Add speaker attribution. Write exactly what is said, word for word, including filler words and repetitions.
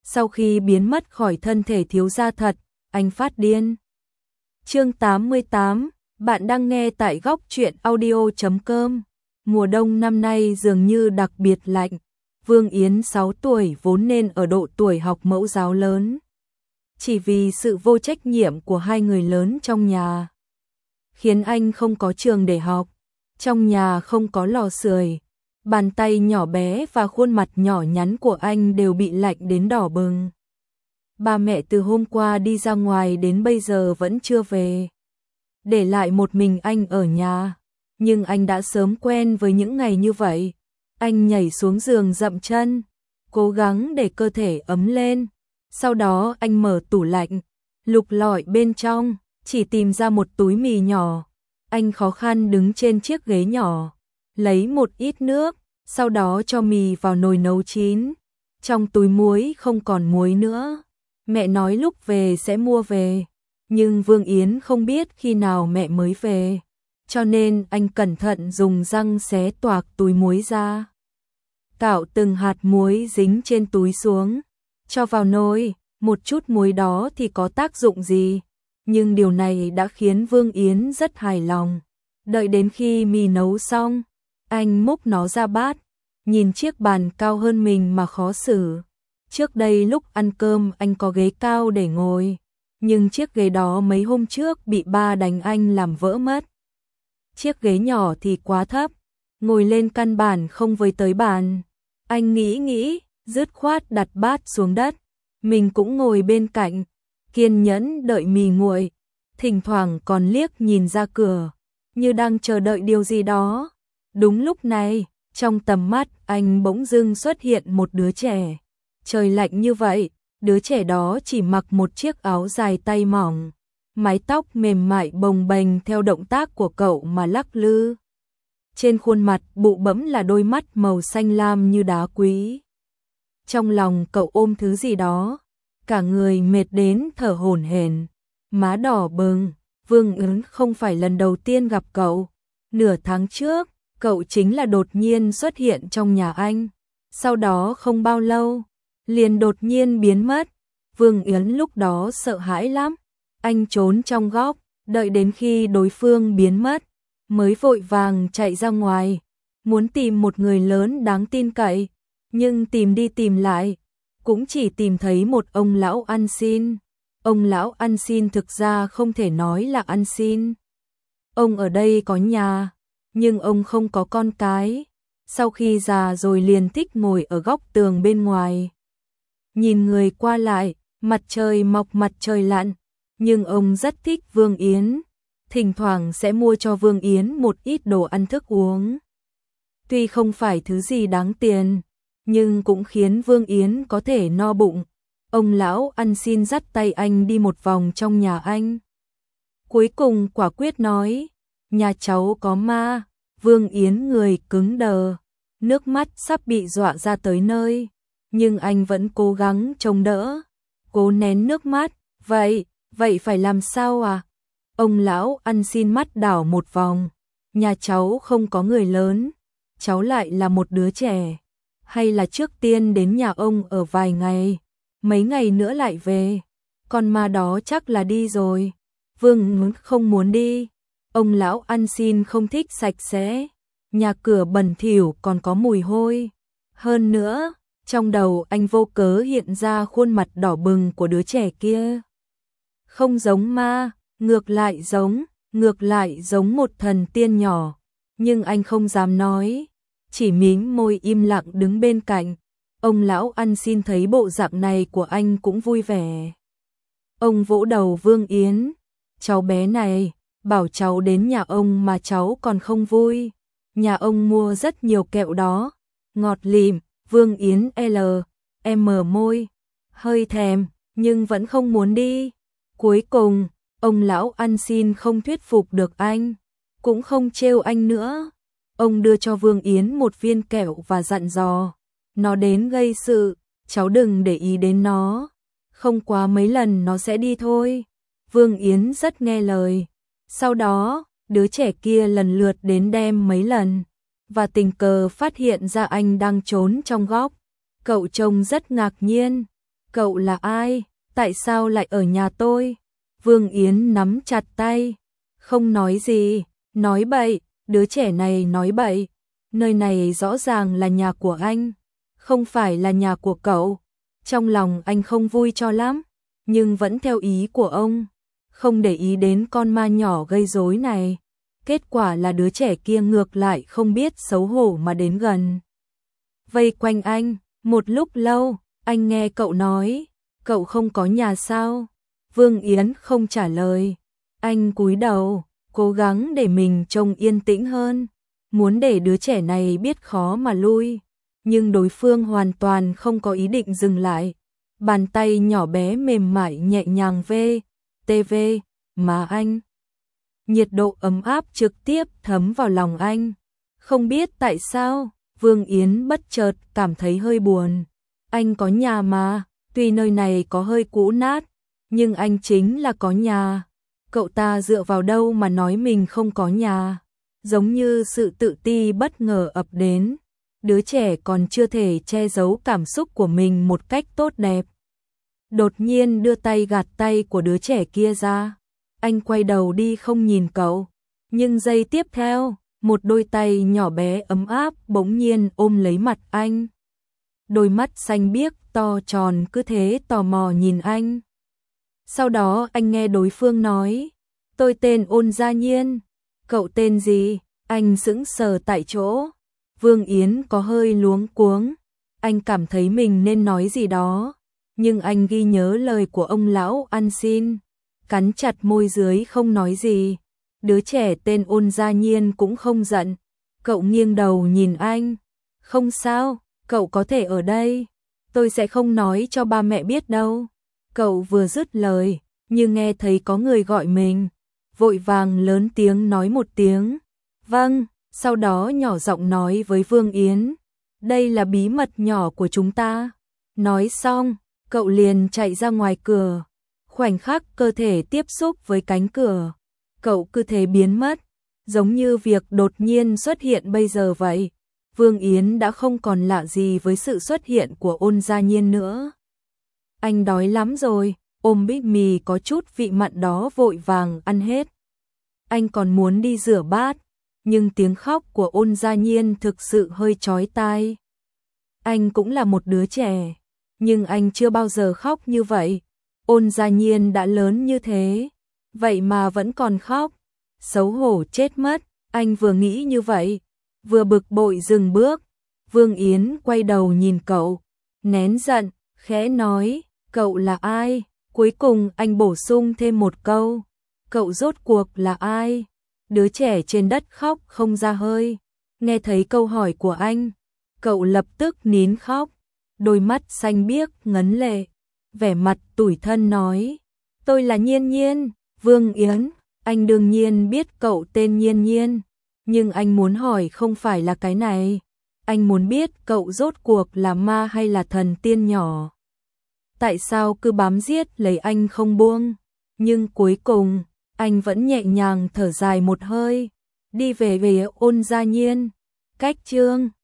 Speaker 1: Sau khi biến mất khỏi thân thể thiếu gia thật, anh phát điên. Chương tám mươi tám, bạn đang nghe tại góc truyện audio chấm com. Mùa đông năm nay dường như đặc biệt lạnh. Vương Yến sáu tuổi vốn nên ở độ tuổi học mẫu giáo lớn. Chỉ vì sự vô trách nhiệm của hai người lớn trong nhà, khiến anh không có trường để học. Trong nhà không có lò sưởi, bàn tay nhỏ bé và khuôn mặt nhỏ nhắn của anh đều bị lạnh đến đỏ bừng. Ba mẹ từ hôm qua đi ra ngoài đến bây giờ vẫn chưa về, để lại một mình anh ở nhà. Nhưng anh đã sớm quen với những ngày như vậy. Anh nhảy xuống giường dậm chân, cố gắng để cơ thể ấm lên. Sau đó anh mở tủ lạnh, lục lọi bên trong, chỉ tìm ra một túi mì nhỏ. Anh khó khăn đứng trên chiếc ghế nhỏ, lấy một ít nước, sau đó cho mì vào nồi nấu chín. Trong túi muối không còn muối nữa. Mẹ nói lúc về sẽ mua về, nhưng Vương Yến không biết khi nào mẹ mới về, cho nên anh cẩn thận dùng răng xé toạc túi muối ra, cạo từng hạt muối dính trên túi xuống, cho vào nồi. Một chút muối đó thì có tác dụng gì, nhưng điều này đã khiến Vương Yến rất hài lòng. Đợi đến khi mì nấu xong, anh múc nó ra bát, nhìn chiếc bàn cao hơn mình mà khó xử. Trước đây lúc ăn cơm anh có ghế cao để ngồi, nhưng chiếc ghế đó mấy hôm trước bị ba đánh anh làm vỡ mất. Chiếc ghế nhỏ thì quá thấp, ngồi lên căn bản không với tới bàn. Anh nghĩ nghĩ, dứt khoát đặt bát xuống đất. Mình cũng ngồi bên cạnh, kiên nhẫn đợi mì nguội, thỉnh thoảng còn liếc nhìn ra cửa, như đang chờ đợi điều gì đó. Đúng lúc này, trong tầm mắt anh bỗng dưng xuất hiện một đứa trẻ. Trời lạnh như vậy, đứa trẻ đó chỉ mặc một chiếc áo dài tay mỏng, mái tóc mềm mại bồng bềnh theo động tác của cậu mà lắc lư. Trên khuôn mặt bụ bẫm là đôi mắt màu xanh lam như đá quý. Trong lòng cậu ôm thứ gì đó, cả người mệt đến thở hổn hển, má đỏ bừng. Vương Yến không phải lần đầu tiên gặp cậu. Nửa tháng trước, cậu chính là đột nhiên xuất hiện trong nhà anh. Sau đó không bao lâu, liền đột nhiên biến mất. Vương Yến lúc đó sợ hãi lắm. Anh trốn trong góc, đợi đến khi đối phương biến mất, mới vội vàng chạy ra ngoài, muốn tìm một người lớn đáng tin cậy. Nhưng tìm đi tìm lại, cũng chỉ tìm thấy một ông lão ăn xin. Ông lão ăn xin thực ra không thể nói là ăn xin. Ông ở đây có nhà, nhưng ông không có con cái. Sau khi già rồi liền thích ngồi ở góc tường bên ngoài, nhìn người qua lại, mặt trời mọc mặt trời lặn. Nhưng ông rất thích Vương Yến, thỉnh thoảng sẽ mua cho Vương Yến một ít đồ ăn thức uống. Tuy không phải thứ gì đáng tiền, nhưng cũng khiến Vương Yến có thể no bụng. Ông lão ăn xin dắt tay anh đi một vòng trong nhà anh. Cuối cùng quả quyết nói, nhà cháu có ma. Vương Yến người cứng đờ, nước mắt sắp bị dọa ra tới nơi. Nhưng anh vẫn cố gắng chống đỡ, cố nén nước mắt. Vậy, vậy phải làm sao à? Ông lão ăn xin mắt đảo một vòng. Nhà cháu không có người lớn, cháu lại là một đứa trẻ. Hay là trước tiên đến nhà ông ở vài ngày, mấy ngày nữa lại về. Con ma đó chắc là đi rồi. Vương không muốn đi. Ông lão ăn xin không thích sạch sẽ, nhà cửa bẩn thỉu còn có mùi hôi. Hơn nữa, trong đầu anh vô cớ hiện ra khuôn mặt đỏ bừng của đứa trẻ kia. Không giống ma, ngược lại giống, ngược lại giống một thần tiên nhỏ. Nhưng anh không dám nói, chỉ mím môi im lặng đứng bên cạnh. Ông lão ăn xin thấy bộ dạng này của anh cũng vui vẻ. Ông vỗ đầu Vương Yến, cháu bé này, bảo cháu đến nhà ông mà cháu còn không vui. Nhà ông mua rất nhiều kẹo đó, ngọt lịm. Vương Yến L, M môi, hơi thèm, nhưng vẫn không muốn đi. Cuối cùng, ông lão ăn xin không thuyết phục được anh, cũng không trêu anh nữa. Ông đưa cho Vương Yến một viên kẹo và dặn dò, nó đến gây sự, cháu đừng để ý đến nó, không quá mấy lần nó sẽ đi thôi. Vương Yến rất nghe lời. Sau đó, đứa trẻ kia lần lượt đến đem mấy lần, và tình cờ phát hiện ra anh đang trốn trong góc. Cậu trông rất ngạc nhiên, cậu là ai? Tại sao lại ở nhà tôi? Vương Yến nắm chặt tay, không nói gì, nói bậy, đứa trẻ này nói bậy. Nơi này rõ ràng là nhà của anh, không phải là nhà của cậu. Trong lòng anh không vui cho lắm, nhưng vẫn theo ý của ông, không để ý đến con ma nhỏ gây rối này. Kết quả là đứa trẻ kia ngược lại không biết xấu hổ mà đến gần. Vây quanh anh, một lúc lâu, anh nghe cậu nói, cậu không có nhà sao? Vương Yến không trả lời. Anh cúi đầu, cố gắng để mình trông yên tĩnh hơn, muốn để đứa trẻ này biết khó mà lui. Nhưng đối phương hoàn toàn không có ý định dừng lại. Bàn tay nhỏ bé mềm mại nhẹ nhàng vê, tê vê, mà anh. Nhiệt độ ấm áp trực tiếp thấm vào lòng anh. Không biết tại sao, Vương Yến bất chợt cảm thấy hơi buồn. Anh có nhà mà, tuy nơi này có hơi cũ nát, nhưng anh chính là có nhà. Cậu ta dựa vào đâu mà nói mình không có nhà? Giống như sự tự ti bất ngờ ập đến. Đứa trẻ còn chưa thể che giấu cảm xúc của mình một cách tốt đẹp. Đột nhiên đưa tay gạt tay của đứa trẻ kia ra. Anh quay đầu đi không nhìn cậu. Nhưng giây tiếp theo, một đôi tay nhỏ bé ấm áp bỗng nhiên ôm lấy mặt anh. Đôi mắt xanh biếc to tròn cứ thế tò mò nhìn anh. Sau đó anh nghe đối phương nói, tôi tên Ôn Gia Nhiên. Cậu tên gì? Anh sững sờ tại chỗ. Vương Yến có hơi luống cuống. Anh cảm thấy mình nên nói gì đó, nhưng anh ghi nhớ lời của ông lão ăn xin, cắn chặt môi dưới không nói gì. Đứa trẻ tên Ôn Gia Nhiên cũng không giận. Cậu nghiêng đầu nhìn anh. Không sao, cậu có thể ở đây. Tôi sẽ không nói cho ba mẹ biết đâu. Cậu vừa dứt lời, như nghe thấy có người gọi mình. Vội vàng lớn tiếng nói một tiếng. Vâng, sau đó nhỏ giọng nói với Vương Yến. Đây là bí mật nhỏ của chúng ta. Nói xong, cậu liền chạy ra ngoài cửa. Khoảnh khắc cơ thể tiếp xúc với cánh cửa, cậu cứ thế biến mất, giống như việc đột nhiên xuất hiện bây giờ vậy. Vương Yến đã không còn lạ gì với sự xuất hiện của Ôn Gia Nhiên nữa. Anh đói lắm rồi, ôm bít mì có chút vị mặn đó vội vàng ăn hết. Anh còn muốn đi rửa bát, nhưng tiếng khóc của Ôn Gia Nhiên thực sự hơi chói tai. Anh cũng là một đứa trẻ, nhưng anh chưa bao giờ khóc như vậy. Ôn Gia Nhiên đã lớn như thế, vậy mà vẫn còn khóc. Xấu hổ chết mất, anh vừa nghĩ như vậy, vừa bực bội dừng bước. Vương Yến quay đầu nhìn cậu, nén giận, khẽ nói, cậu là ai? Cuối cùng anh bổ sung thêm một câu, cậu rốt cuộc là ai? Đứa trẻ trên đất khóc không ra hơi. Nghe thấy câu hỏi của anh, cậu lập tức nín khóc, đôi mắt xanh biếc ngấn lệ, vẻ mặt tủi thân nói, tôi là Nhiên Nhiên. Vương Yến, anh đương nhiên biết cậu tên Nhiên Nhiên, nhưng anh muốn hỏi không phải là cái này. Anh muốn biết cậu rốt cuộc là ma hay là thần tiên nhỏ. Tại sao cứ bám giết lấy anh không buông? Nhưng cuối cùng, anh vẫn nhẹ nhàng thở dài một hơi, đi về về Ôn Gia Nhiên. Cách chương